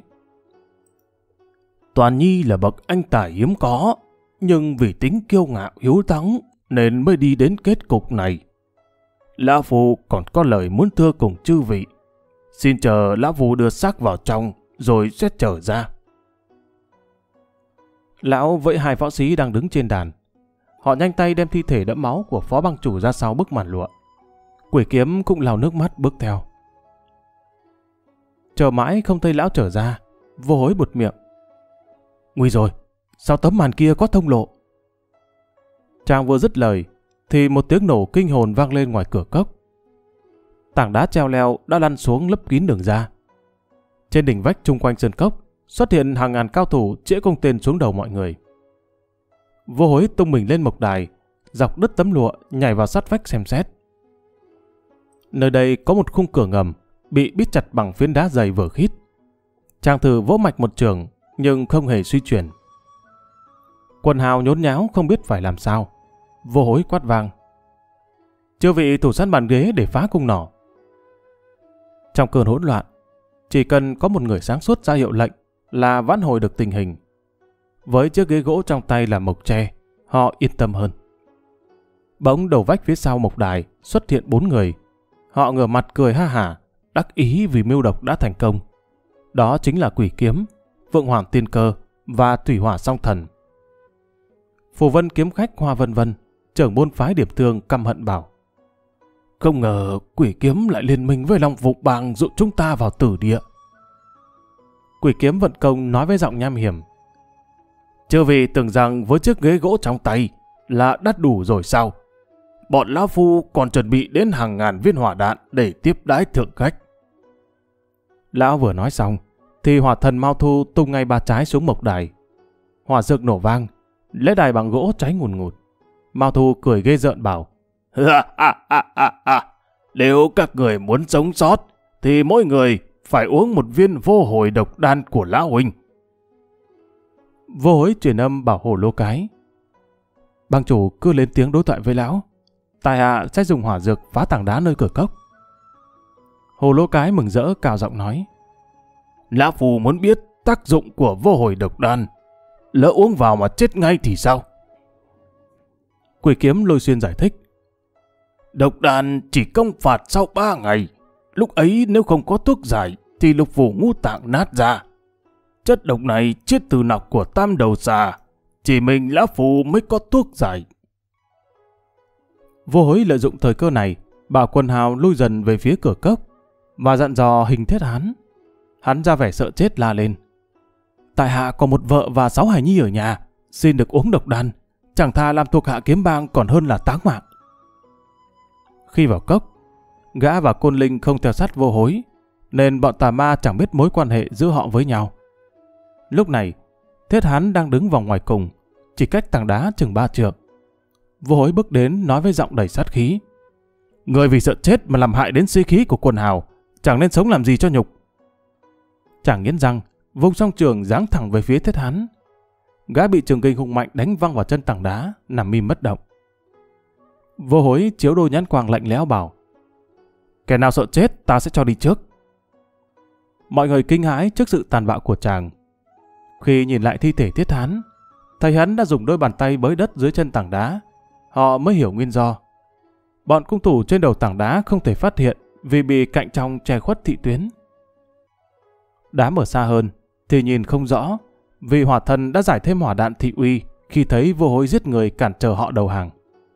"Toàn Nhi là bậc anh tài hiếm có, nhưng vì tính kiêu ngạo hiếu thắng nên mới đi đến kết cục này. Lão Phu còn có lời muốn thưa cùng chư vị, xin chờ Lão Phu đưa xác vào trong rồi sẽ trở ra." Lão vẫy hai võ sĩ đang đứng trên đàn. Họ nhanh tay đem thi thể đẫm máu của phó bang chủ ra sau bức màn lụa. Quỷ kiếm cũng lau nước mắt bước theo. Chờ mãi không thấy lão trở ra, Vô Hối buột miệng: "Nguy rồi, sao tấm màn kia có thông lộ?" Chàng vừa dứt lời thì một tiếng nổ kinh hồn vang lên ngoài cửa cốc. Tảng đá treo leo đã lăn xuống lấp kín đường ra. Trên đỉnh vách chung quanh sơn cốc xuất hiện hàng ngàn cao thủ chĩa cung tên xuống đầu mọi người. Vô Hối tung mình lên mộc đài, dọc đứt tấm lụa nhảy vào sát vách xem xét. Nơi đây có một khung cửa ngầm bị bít chặt bằng phiến đá dày vừa khít. Chàng thử vỗ mạch một trường nhưng không hề suy chuyển. Quần hào nhốn nháo không biết phải làm sao. Vô Hối quát vang: "Chư vị thủ sẵn bàn ghế để phá cung nỏ." Trong cơn hỗn loạn, chỉ cần có một người sáng suốt ra hiệu lệnh là vãn hồi được tình hình. Với chiếc ghế gỗ trong tay là mộc tre, họ yên tâm hơn. Bỗng đầu vách phía sau mộc đài xuất hiện bốn người. Họ ngửa mặt cười ha hả, đắc ý vì mưu độc đã thành công. Đó chính là Quỷ Kiếm, Vượng Hoàng Tiên Cơ và Thủy Hỏa Song Thần. Phù Vân kiếm khách Hoa Vân Vân, trưởng môn phái Điểm Tương, căm hận bảo: "Không ngờ Quỷ Kiếm lại liên minh với Long Vụ Bang dụ chúng ta vào tử địa." Quỷ Kiếm vận công nói với giọng nham hiểm: "Chư vị tưởng rằng với chiếc ghế gỗ trong tay là đắt đủ rồi sao? Bọn lão phu còn chuẩn bị đến hàng ngàn viên hỏa đạn để tiếp đái thượng khách." Lão vừa nói xong thì hỏa thần Mao Thu tung ngay ba trái xuống mộc đài. Hỏa dược nổ vang, lễ đài bằng gỗ cháy ngùn ngụt. Mao Thu cười ghê rợn bảo: "Ha ha ha ha ha! Nếu các người muốn sống sót thì mỗi người phải uống một viên vô hồi độc đan của lão huynh." Vô Hối truyền âm bảo Hồ Lô Cái: "Bang chủ cứ lên tiếng đối thoại với lão, tại hạ sẽ dùng hỏa dược phá tảng đá nơi cửa cốc." Hồ Lô Cái mừng rỡ cao giọng nói: "Lão Phu muốn biết tác dụng của vô hồi độc đan, lỡ uống vào mà chết ngay thì sao?" Quỷ Kiếm Lôi Xuyên giải thích: "Độc đan chỉ công phạt sau ba ngày, lúc ấy nếu không có thuốc giải thì lục phủ ngũ tạng nát ra. Chất độc này chiết từ nọc của tam đầu xà, chỉ mình lão phu mới có thuốc giải." Vô Hối lợi dụng thời cơ này bảo quần hào lui dần về phía cửa cốc và dặn dò Hình Thiết Hán. Hắn ra vẻ sợ chết la lên: "Tại hạ có một vợ và sáu hài nhi ở nhà, xin được uống độc đan, chẳng thà làm thuộc hạ kiếm bang còn hơn là táng mạng." Khi vào cốc, gã và Côn Linh không theo sát Vô Hối nên bọn tà ma chẳng biết mối quan hệ giữa họ với nhau. Lúc này, Thiết Hán đang đứng vòng ngoài cùng, chỉ cách tảng đá chừng ba trượng. Vô Hối bước đến nói với giọng đầy sát khí: "Người vì sợ chết mà làm hại đến sĩ khí của quần hào, chẳng nên sống làm gì cho nhục." Chàng nghiến răng, vung song trường giáng thẳng về phía Thiết Hán. Gã bị trường kình hùng mạnh đánh văng vào chân tảng đá, nằm im bất động. Vô Hối chiếu đôi nhãn quang lạnh lẽo bảo: "Kẻ nào sợ chết ta sẽ cho đi trước." Mọi người kinh hãi trước sự tàn bạo của chàng. Khi nhìn lại thi thể Thiết Hán, thấy hắn đã dùng đôi bàn tay bới đất dưới chân tảng đá, họ mới hiểu nguyên do. Bọn cung thủ trên đầu tảng đá không thể phát hiện vì bị cạnh trong che khuất thị tuyến. Đám ở xa hơn thì nhìn không rõ, vì hỏa thần đã giải thêm hỏa đạn thị uy khi thấy Vô Hối giết người cản trở họ đầu hàng.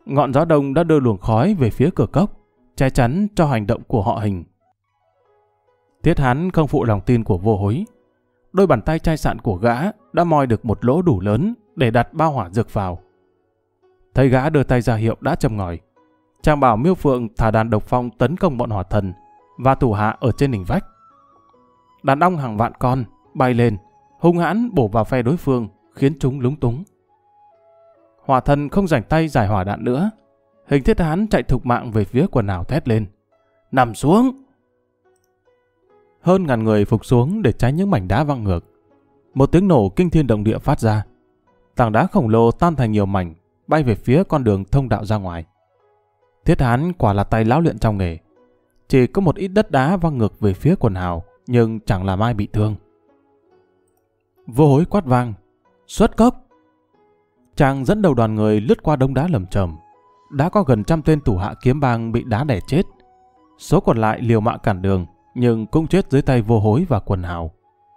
Ngọn gió đông đã đưa luồng khói về phía cửa cốc, che chắn cho hành động của họ Hình. Thiết Hán không phụ lòng tin của Vô Hối. Đôi bàn tay chai sạn của gã đã moi được một lỗ đủ lớn để đặt bao hỏa dược vào. Thấy gã đưa tay ra hiệu đã châm ngòi, chàng bảo Miêu Phượng thả đàn độc phong tấn công bọn hỏa thần và thủ hạ ở trên đỉnh vách. Đàn ong hàng vạn con bay lên, hung hãn bổ vào phe đối phương, khiến chúng lúng túng. Hỏa thần không rảnh tay giải hỏa đạn nữa. Hình Thiết Hán chạy thục mạng về phía quần ảo thét lên: "Nằm xuống!" Hơn ngàn người phục xuống để tránh những mảnh đá văng ngược. Một tiếng nổ kinh thiên động địa phát ra. Tảng đá khổng lồ tan thành nhiều mảnh, bay về phía con đường thông đạo ra ngoài. Thiết Hán quả là tay lão luyện trong nghề. Chỉ có một ít đất đá văng ngược về phía quần hào, nhưng chẳng làm ai bị thương. Vô Hối quát vang: "Xuất cốc!" Chàng dẫn đầu đoàn người lướt qua đống đá lầm chầm. Đã có gần trăm tên thủ hạ kiếm bang bị đá đè chết. Số còn lại liều mạng cản đường, nhưng cũng chết dưới tay Vô Hối và quần hào.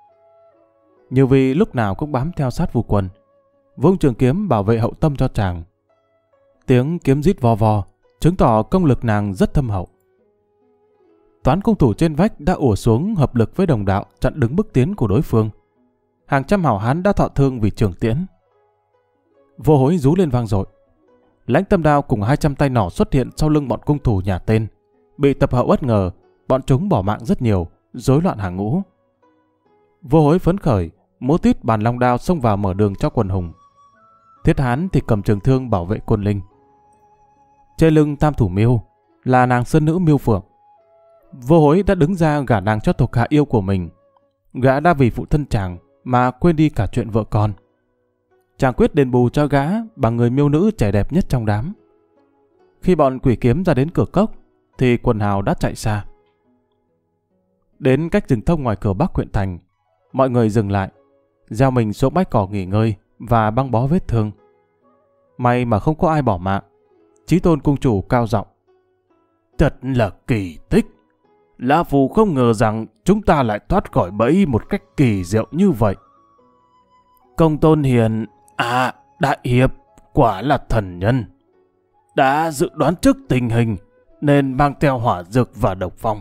Như vì lúc nào cũng bám theo sát Vu Quân, vung trường kiếm bảo vệ hậu tâm cho chàng. Tiếng kiếm rít vo vo, chứng tỏ công lực nàng rất thâm hậu. Toán cung thủ trên vách đã ùa xuống hợp lực với đồng đạo chặn đứng bước tiến của đối phương. Hàng trăm hảo hán đã thọ thương vì trường tiễn. Vô Hối rú lên vang dội. Lãnh Tâm Đao cùng hai trăm tay nỏ xuất hiện sau lưng bọn cung thủ nhà tên. Bị tập hậu bất ngờ, bọn chúng bỏ mạng rất nhiều, rối loạn hàng ngũ. Vô Hối phấn khởi, múa tít bàn long đao xông vào mở đường cho quần hùng. Thiết Hán thì cầm trường thương bảo vệ Côn Linh. Trên lưng tam thủ Miêu là nàng sơn nữ Miêu Phượng. Vô Hối đã đứng ra gả nàng cho thuộc hạ yêu của mình. Gã đã vì phụ thân chàng mà quên đi cả chuyện vợ con. Chàng quyết đền bù cho gã bằng người miêu nữ trẻ đẹp nhất trong đám. Khi bọn quỷ kiếm ra đến cửa cốc, thì quần hào đã chạy xa. Đến cách rừng thông ngoài cửa bắc huyện thành, mọi người dừng lại, gieo mình xuống bãi cỏ nghỉ ngơi và băng bó vết thương. May mà không có ai bỏ mạng. Chí Tôn cung chủ cao giọng: "Thật là kỳ tích. Lã Phu không ngờ rằng chúng ta lại thoát khỏi bẫy một cách kỳ diệu như vậy. Công Tôn Hiền, à, đại hiệp, quả là thần nhân. Đã dự đoán trước tình hình nên mang theo hỏa dược và độc phong."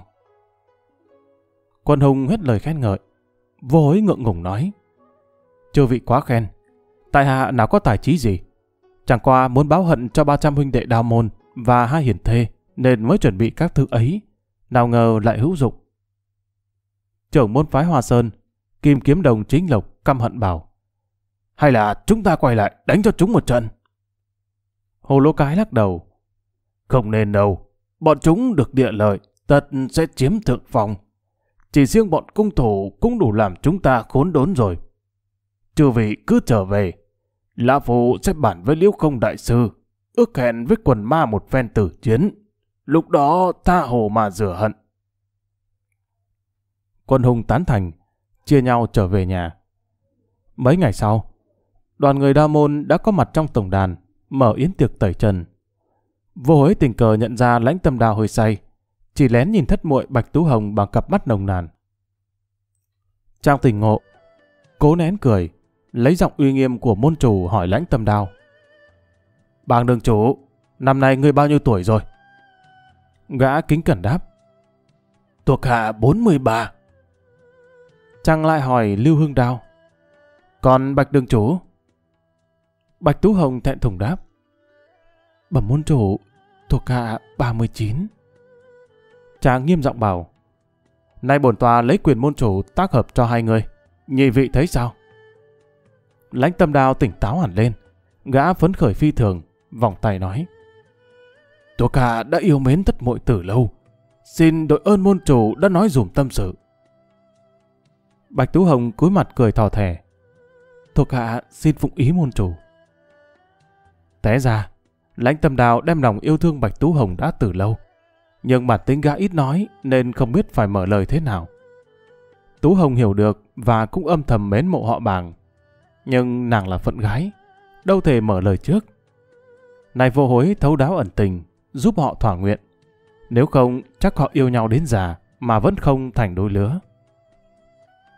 Quân hùng hết lời khen ngợi. Vô Hối ngượng ngùng nói: "Chư vị quá khen. Tại hạ nào có tài trí gì. Chẳng qua muốn báo hận cho ba trăm huynh đệ Đao môn và hai hiền thê nên mới chuẩn bị các thứ ấy. Nào ngờ lại hữu dụng." Trưởng môn phái Hoa Sơn, Kim Kiếm Đồng Chính Lộc căm hận bảo: "Hay là chúng ta quay lại đánh cho chúng một trận?" Hồ Lô Cái lắc đầu: "Không nên đâu. Bọn chúng được địa lợi, tất sẽ chiếm thượng phòng. Chỉ riêng bọn cung thủ cũng đủ làm chúng ta khốn đốn rồi. Chư vị cứ trở về. Lã Phu sẽ bàn với Liễu Không đại sư, ước hẹn với quần ma một phen tử chiến. Lúc đó tha hồ mà rửa hận." Quân hùng tán thành, chia nhau trở về nhà. Mấy ngày sau, đoàn người Đao môn đã có mặt trong tổng đàn, mở yến tiệc tẩy trần. Vô Hối tình cờ nhận ra Lãnh Tâm Đao hơi say, chỉ lén nhìn thất muội Bạch Tú Hồng bằng cặp mắt nồng nàn. Chàng tỉnh ngộ, cố nén cười, lấy giọng uy nghiêm của môn chủ hỏi Lãnh Tâm Đao: "Bàng đường chủ, năm nay ngươi bao nhiêu tuổi rồi?" Gã kính cẩn đáp: "Thuộc hạ bốn mươi ba. Chàng lại hỏi Lưu Hương Đao: "Còn Bạch đường chủ?" Bạch Tú Hồng thẹn thùng đáp: "Bẩm môn chủ, thuộc hạ ba mươi chín. Chàng nghiêm giọng bảo: "Nay bổn tòa lấy quyền môn chủ tác hợp cho hai người, nhị vị thấy sao?" Lãnh Tâm Đao tỉnh táo hẳn lên, gã phấn khởi phi thường, vòng tay nói: "Thuộc hạ đã yêu mến thất muội từ lâu, xin đội ơn môn chủ đã nói dùm tâm sự." Bạch Tú Hồng cúi mặt cười thò thẻ: "Thuộc hạ xin phụng ý môn chủ." Té ra, Lãnh Tâm Đao đem lòng yêu thương Bạch Tú Hồng đã từ lâu, nhưng bản tính gã ít nói nên không biết phải mở lời thế nào. Tú Hồng hiểu được và cũng âm thầm mến mộ họ Bàng, nhưng nàng là phận gái, đâu thể mở lời trước. Này Vô Hối thấu đáo ẩn tình, giúp họ thỏa nguyện, nếu không chắc họ yêu nhau đến già mà vẫn không thành đôi lứa.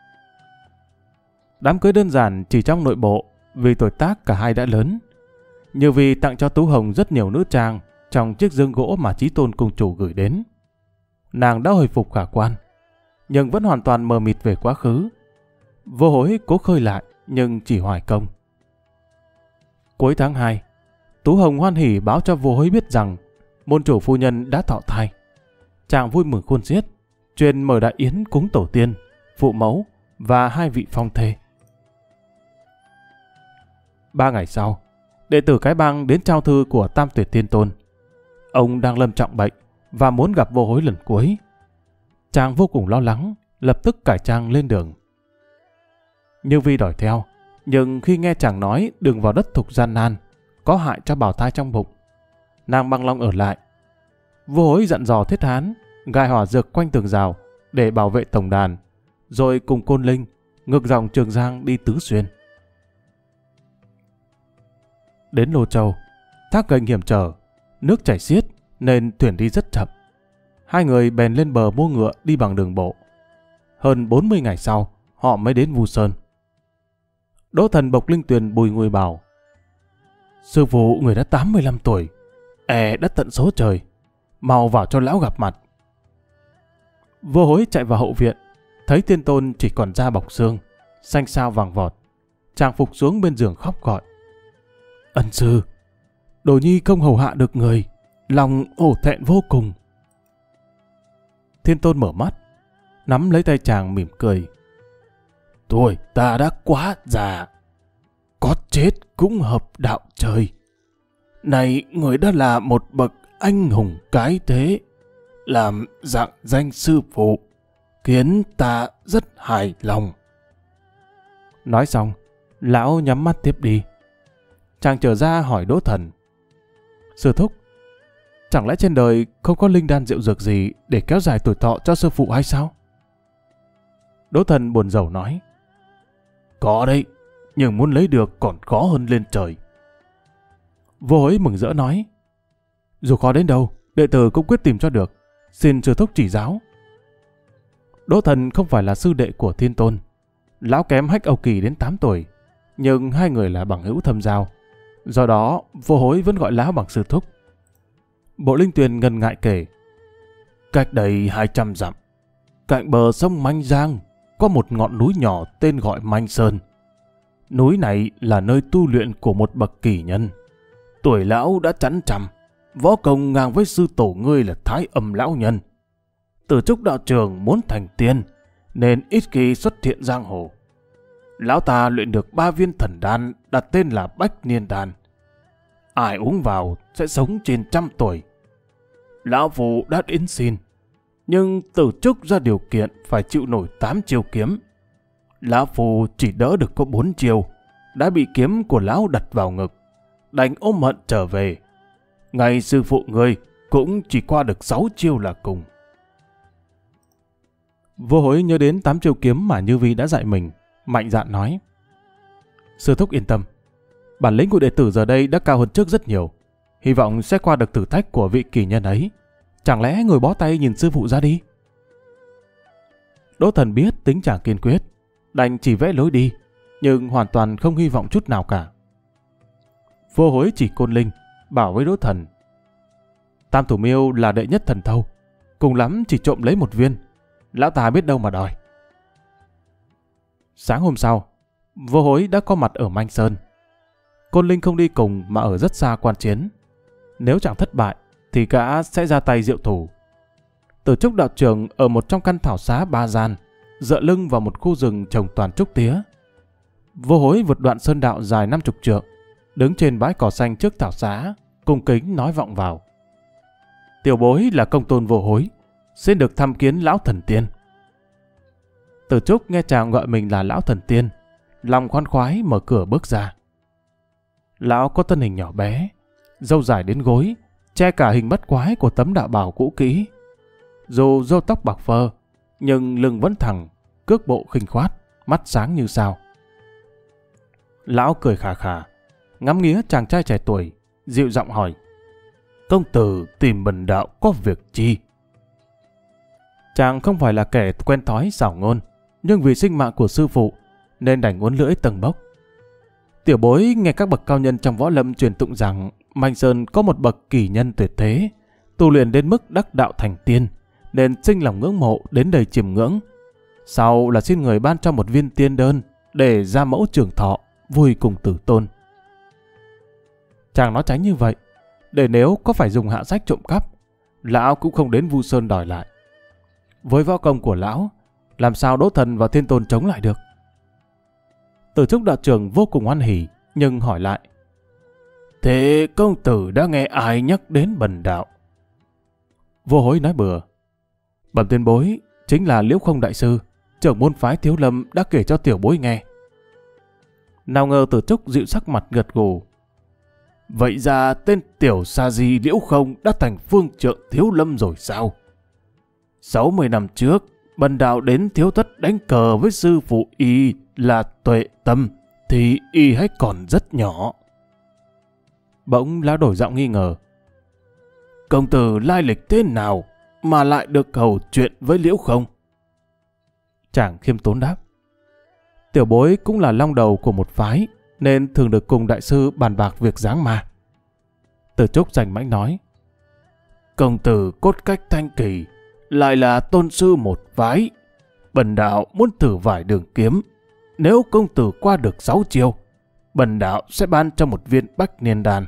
Đám cưới đơn giản chỉ trong nội bộ, vì tuổi tác cả hai đã lớn. Như vì tặng cho Tú Hồng rất nhiều nữ trang trong chiếc dương gỗ mà Chí Tôn cung chủ gửi đến. Nàng đã hồi phục khả quan, nhưng vẫn hoàn toàn mờ mịt về quá khứ. Vô Hối cố khơi lại, nhưng chỉ hoài công. Cuối tháng hai, Tú Hồng hoan hỉ báo cho Vô Hối biết rằng môn chủ phu nhân đã thọ thai. Chàng vui mừng khôn xiết, truyền mời đại yến cúng tổ tiên, phụ mẫu và hai vị phong thê. Ba ngày sau, đệ tử cái bang đến trao thư của Tam Tuyệt Thiên Tôn. Ông đang lâm trọng bệnh và muốn gặp Vô Hối lần cuối. Chàng vô cùng lo lắng, lập tức cải trang lên đường. Như Vi đòi theo, nhưng khi nghe chàng nói đừng vào đất thục gian nan, có hại cho bào thai trong bụng, nàng bằng lòng ở lại. Vô Hối dặn dò Thiết Hán gài hỏa dược quanh tường rào để bảo vệ tổng đàn, rồi cùng Côn Linh ngược dòng Trường Giang đi Tứ Xuyên. Đến Lô Châu, thác gành hiểm trở, nước chảy xiết nên thuyền đi rất chậm. Hai người bèn lên bờ mua ngựa đi bằng đường bộ. Hơn bốn mươi ngày sau, họ mới đến Vu Sơn. Đỗ Thần bộc linh tuyền bùi ngùi bảo: sư phụ người đã tám mươi lăm tuổi, e đã tận số trời, mau vào cho lão gặp mặt. Vô Hối chạy vào hậu viện, thấy Thiên Tôn chỉ còn da bọc xương, xanh xao vàng vọt. Chàng phục xuống bên giường khóc gọi: ân sư, đồ nhi không hầu hạ được người, lòng hổ thẹn vô cùng. Thiên Tôn mở mắt, nắm lấy tay chàng mỉm cười: tuổi ta đã quá già, có chết cũng hợp đạo trời. Này người đã là một bậc anh hùng cái thế, làm dạng danh sư phụ, khiến ta rất hài lòng. Nói xong, lão nhắm mắt tiếp đi. Chàng trở ra hỏi Đỗ Thần: sư thúc, chẳng lẽ trên đời không có linh đan diệu dược gì để kéo dài tuổi thọ cho sư phụ hay sao? Đỗ Thần buồn rầu nói: có đấy, nhưng muốn lấy được còn khó hơn lên trời. Vô Hối mừng rỡ nói: dù khó đến đâu, đệ tử cũng quyết tìm cho được, xin sư thúc chỉ giáo. Đỗ Thần không phải là sư đệ của Thiên Tôn. Lão kém Hách Âu Kỳ đến tám tuổi, nhưng hai người là bằng hữu thâm giao. Do đó, Vô Hối vẫn gọi lão bằng sư thúc. Bộ Linh Tuyền ngần ngại kể: cách đây hai trăm dặm, cạnh bờ sông Manh Giang, có một ngọn núi nhỏ tên gọi Manh Sơn. Núi này là nơi tu luyện của một bậc kỳ nhân. Tuổi lão đã chắn trăm, võ công ngang với sư tổ ngươi là Thái Âm lão nhân. Từ Trúc đạo trường muốn thành tiên, nên ít khi xuất hiện giang hồ. Lão ta luyện được ba viên thần đan đặt tên là Bách Niên Đan. Ai uống vào sẽ sống trên trăm tuổi. Lão Phù đã đến xin, nhưng Từ Trúc ra điều kiện phải chịu nổi tám chiêu kiếm. Lão Phù chỉ đỡ được có bốn chiêu, đã bị kiếm của lão đặt vào ngực, đành ôm hận trở về. Ngày sư phụ ngươi cũng chỉ qua được sáu chiêu là cùng. Vô Hối nhớ đến tám chiêu kiếm mà Như Vi đã dạy mình, mạnh dạn nói: sư thúc yên tâm, bản lĩnh của đệ tử giờ đây đã cao hơn trước rất nhiều, hy vọng sẽ qua được thử thách của vị kỳ nhân ấy. Chẳng lẽ người bó tay nhìn sư phụ ra đi? Đỗ Thần biết tính chàng kiên quyết, đành chỉ vẽ lối đi, nhưng hoàn toàn không hy vọng chút nào cả. Vô Hối chỉ Côn Linh, bảo với Đỗ Thần: Tam Thủ Miêu là đệ nhất thần thâu, cùng lắm chỉ trộm lấy một viên, lão ta biết đâu mà đòi. Sáng hôm sau, Vô Hối đã có mặt ở Manh Sơn. Côn Linh không đi cùng mà ở rất xa quan chiến. Nếu chẳng thất bại thì gã sẽ ra tay diệu thủ. Từ Trúc đạo trường ở một trong căn thảo xá ba gian, dựa lưng vào một khu rừng trồng toàn trúc tía. Vô Hối vượt đoạn sơn đạo dài năm chục trượng, đứng trên bãi cỏ xanh trước thảo xá, cung kính nói vọng vào: tiểu bối là công tôn Vô Hối, xin được thăm kiến lão thần tiên. Từ Trúc nghe chàng gọi mình là lão thần tiên, lòng khoan khoái mở cửa bước ra. Lão có thân hình nhỏ bé, râu dài đến gối, che cả hình bắt quái của tấm đạo bào cũ kỹ. Dù râu tóc bạc phơ, nhưng lưng vẫn thẳng, cước bộ khinh khoát, mắt sáng như sao. Lão cười khà khà, ngắm nghía chàng trai trẻ tuổi, dịu giọng hỏi: công tử tìm bần đạo có việc chi? Chàng không phải là kẻ quen thói xảo ngôn, nhưng vì sinh mạng của sư phụ nên đành uốn lưỡi tầng bốc. Tiểu bối nghe các bậc cao nhân trong võ lâm truyền tụng rằng Manh Sơn có một bậc kỳ nhân tuyệt thế, tu luyện đến mức đắc đạo thành tiên, nên sinh lòng ngưỡng mộ đến đầy chiêm ngưỡng. Sau là xin người ban cho một viên tiên đơn để ra mẫu trường thọ, vui cùng tử tôn. Chàng nói tránh như vậy, để nếu có phải dùng hạ sách trộm cắp, lão cũng không đến Vu Sơn đòi lại. Với võ công của lão, làm sao Đỗ Thần và Thiên Tôn chống lại được? Tử Trúc đạo trưởng vô cùng hoan hỉ, nhưng hỏi lại: Thế công tử đã nghe ai nhắc đến bần đạo? Vô Hối nói bừa: Bẩm tiền bối, chính là Liễu Không đại sư, trưởng môn phái Thiếu Lâm đã kể cho tiểu bối nghe. Nào ngờ Tử Trúc dịu sắc mặt gật gù: Vậy ra tên tiểu sa di Liễu Không đã thành phương trượng Thiếu Lâm rồi sao? Sáu mươi năm trước, bần đạo đến Thiếu Thất đánh cờ với sư phụ y là Tuệ Tâm, thì y hay còn rất nhỏ. Bỗng lão đổi giọng nghi ngờ: Công tử lai lịch thế nào mà lại được hầu chuyện với Liễu Không? Chàng khiêm tốn đáp: Tiểu bối cũng là long đầu của một phái, nên thường được cùng đại sư bàn bạc việc giáng ma. Tử Trúc rành mãnh nói: Công tử cốt cách thanh kỳ, lại là tôn sư một phái. Bần đạo muốn thử vài đường kiếm. Nếu công tử qua được sáu chiêu, bần đạo sẽ ban cho một viên bách niên đan.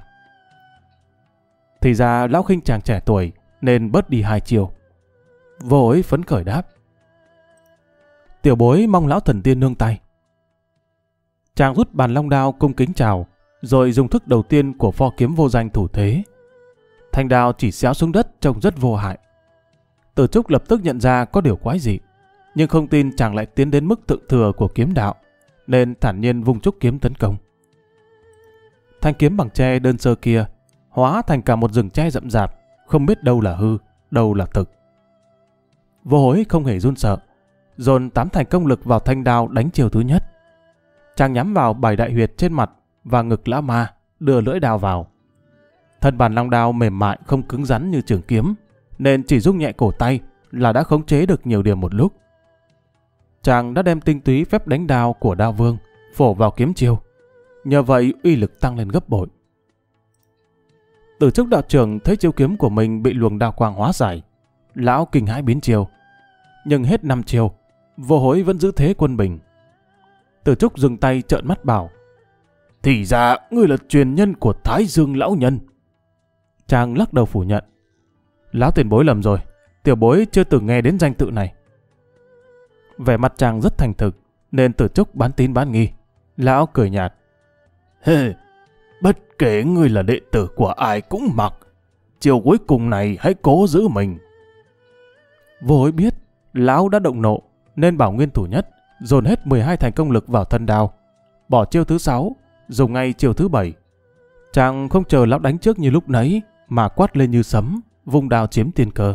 Thì ra lão khinh chàng trẻ tuổi nên bớt đi hai chiêu. Vô Hối phấn khởi đáp: Tiểu bối mong lão thần tiên nương tay. Chàng rút bàn long đao cung kính chào, rồi dùng thức đầu tiên của pho kiếm vô danh thủ thế. Thanh đao chỉ xéo xuống đất trông rất vô hại. Tử Trúc lập tức nhận ra có điều quái dị, nhưng không tin chàng lại tiến đến mức thượng thừa của kiếm đạo, nên thản nhiên vung trúc kiếm tấn công. Thanh kiếm bằng tre đơn sơ kia hóa thành cả một rừng tre rậm rạp, không biết đâu là hư, đâu là thực. Vô Hối không hề run sợ, dồn tám thành công lực vào thanh đao đánh chiều thứ nhất. Chàng nhắm vào bảy đại huyệt trên mặt và ngực lão ma, đưa lưỡi đao vào. Thân bàn long đao mềm mại không cứng rắn như trường kiếm, nên chỉ rung nhẹ cổ tay là đã khống chế được nhiều điểm một lúc. Chàng đã đem tinh túy phép đánh đao của đao vương phổ vào kiếm chiêu, nhờ vậy uy lực tăng lên gấp bội. Tử Trúc đạo trưởng thấy chiêu kiếm của mình bị luồng đao quang hóa giải, lão kinh hãi biến chiêu. Nhưng hết năm chiêu, Vô Hối vẫn giữ thế quân bình. Tử Trúc dừng tay trợn mắt bảo: Thì ra ngươi là truyền nhân của Thái Dương lão nhân. Chàng lắc đầu phủ nhận: Lão tiền bối lầm rồi, tiểu bối chưa từng nghe đến danh tự này. Vẻ mặt chàng rất thành thực, nên Tử Trúc bán tín bán nghi. Lão cười nhạt: Hê, bất kể ngươi là đệ tử của ai cũng mặc, chiều cuối cùng này hãy cố giữ mình. Vô Hối biết lão đã động nộ, nên bảo nguyên thủ nhất dồn hết mười hai thành công lực vào thân đao, bỏ chiêu thứ sáu, dùng ngay chiêu thứ bảy. Chàng không chờ lão đánh trước như lúc nấy, mà quát lên như sấm, vung đao chiếm tiên cơ.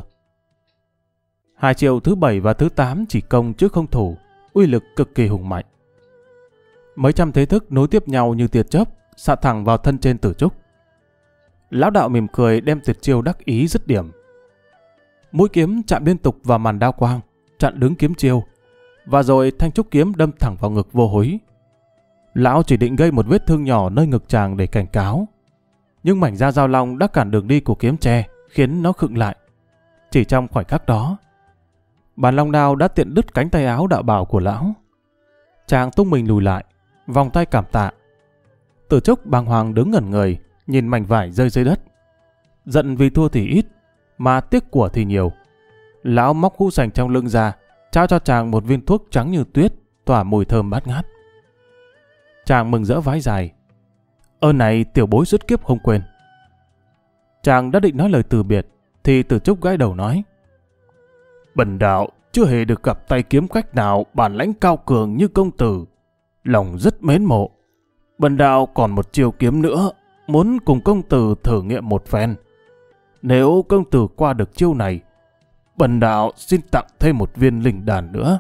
Hai chiêu thứ bảy và thứ tám chỉ công chứ không thủ, uy lực cực kỳ hùng mạnh. Mấy trăm thế thức nối tiếp nhau như tia chớp, xạ thẳng vào thân trên Tử Trúc. Lão đạo mỉm cười đem tuyệt chiêu đắc ý dứt điểm. Mũi kiếm chạm liên tục vào màn đao quang, chặn đứng kiếm chiêu, và rồi thanh trúc kiếm đâm thẳng vào ngực Vô Hối. Lão chỉ định gây một vết thương nhỏ nơi ngực chàng để cảnh cáo, nhưng mảnh da dao long đã cản đường đi của kiếm tre, khiến nó khựng lại. Chỉ trong khoảnh khắc đó, bàn long đao đã tiện đứt cánh tay áo đạo bào của lão. Chàng tung mình lùi lại, vòng tay cảm tạ. Tử Trúc bàng hoàng đứng ngẩn người, nhìn mảnh vải rơi dưới đất. Giận vì thua thì ít, mà tiếc của thì nhiều. Lão móc hũ sành trong lưng ra, trao cho chàng một viên thuốc trắng như tuyết, tỏa mùi thơm bát ngát. Chàng mừng rỡ vái dài: Ơn này tiểu bối suốt kiếp không quên. Chàng đã định nói lời từ biệt, thì Tử Trúc gãi đầu nói: Bần đạo chưa hề được gặp tay kiếm khách nào bản lãnh cao cường như công tử, lòng rất mến mộ. Bần đạo còn một chiêu kiếm nữa, muốn cùng công tử thử nghiệm một phen. Nếu công tử qua được chiêu này, bần đạo xin tặng thêm một viên linh đàn nữa.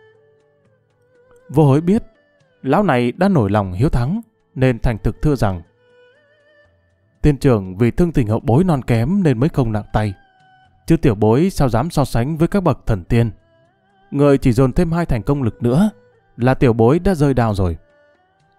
Vô Hối biết lão này đã nổi lòng hiếu thắng, nên thành thực thưa rằng: Tiên trưởng vì thương tình hậu bối non kém nên mới không nặng tay, chứ tiểu bối sao dám so sánh với các bậc thần tiên. Người chỉ dồn thêm hai thành công lực nữa là tiểu bối đã rơi đao rồi.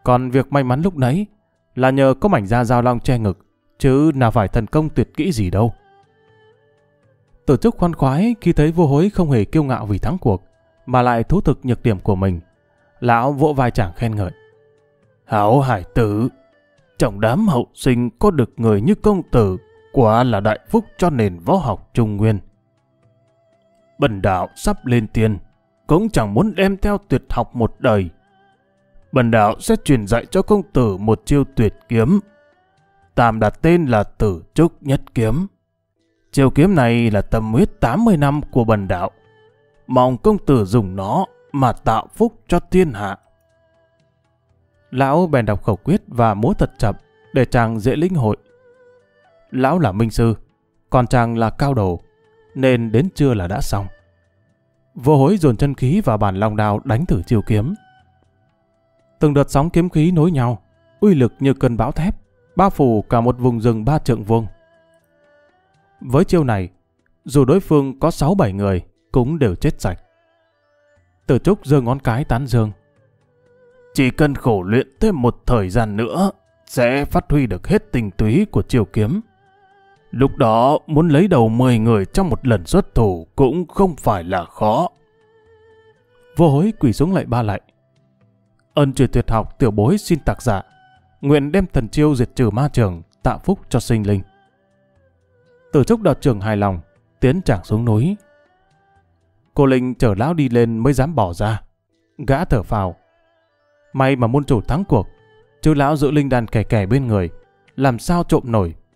Còn việc may mắn lúc nãy là nhờ có mảnh da dao long che ngực, chứ nào phải thần công tuyệt kỹ gì đâu. Tử Trúc khoan khoái khi thấy Vô Hối không hề kiêu ngạo vì thắng cuộc, mà lại thú thực nhược điểm của mình. Lão vỗ vai chàng khen ngợi. Hảo hải tử, trong đám hậu sinh có được người như công tử, quả là đại phúc cho nền võ học Trung Nguyên. Bần đạo sắp lên tiên, cũng chẳng muốn đem theo tuyệt học một đời. Bần đạo sẽ truyền dạy cho công tử một chiêu tuyệt kiếm. Tạm đặt tên là Tử Trúc Nhất Kiếm. Chiêu kiếm này là tâm huyết tám mươi năm của bần đạo. Mong công tử dùng nó mà tạo phúc cho thiên hạ. Lão bèn đọc khẩu quyết và múa thật chậm để chàng dễ lĩnh hội. Lão là minh sư, còn chàng là cao đồ, nên đến trưa là đã xong. Vô Hối dồn chân khí vào bản long đao đánh thử chiêu kiếm. Từng đợt sóng kiếm khí nối nhau, uy lực như cơn bão thép, bao phủ cả một vùng rừng ba trượng vuông. Với chiêu này, dù đối phương có sáu bảy người, cũng đều chết sạch. Tử Trúc giơ ngón cái tán dương. Chỉ cần khổ luyện thêm một thời gian nữa, sẽ phát huy được hết tinh túy của chiêu kiếm. Lúc đó muốn lấy đầu mười người trong một lần xuất thủ cũng không phải là khó. Vô Hối quỳ xuống lạy ba lạy. Ân truyền tuyệt học tiểu bối xin tạc dạ, nguyện đem thần chiêu diệt trừ ma trường, tạo phúc cho sinh linh. Tử Trúc đạo trưởng hài lòng, tiến chàng xuống núi. Cô Linh chở lão đi lên mới dám bỏ ra. Gã thở phào. May mà môn chủ thắng cuộc, chứ lão giữ linh đàn kẻ kẻ bên người, làm sao trộm nổi.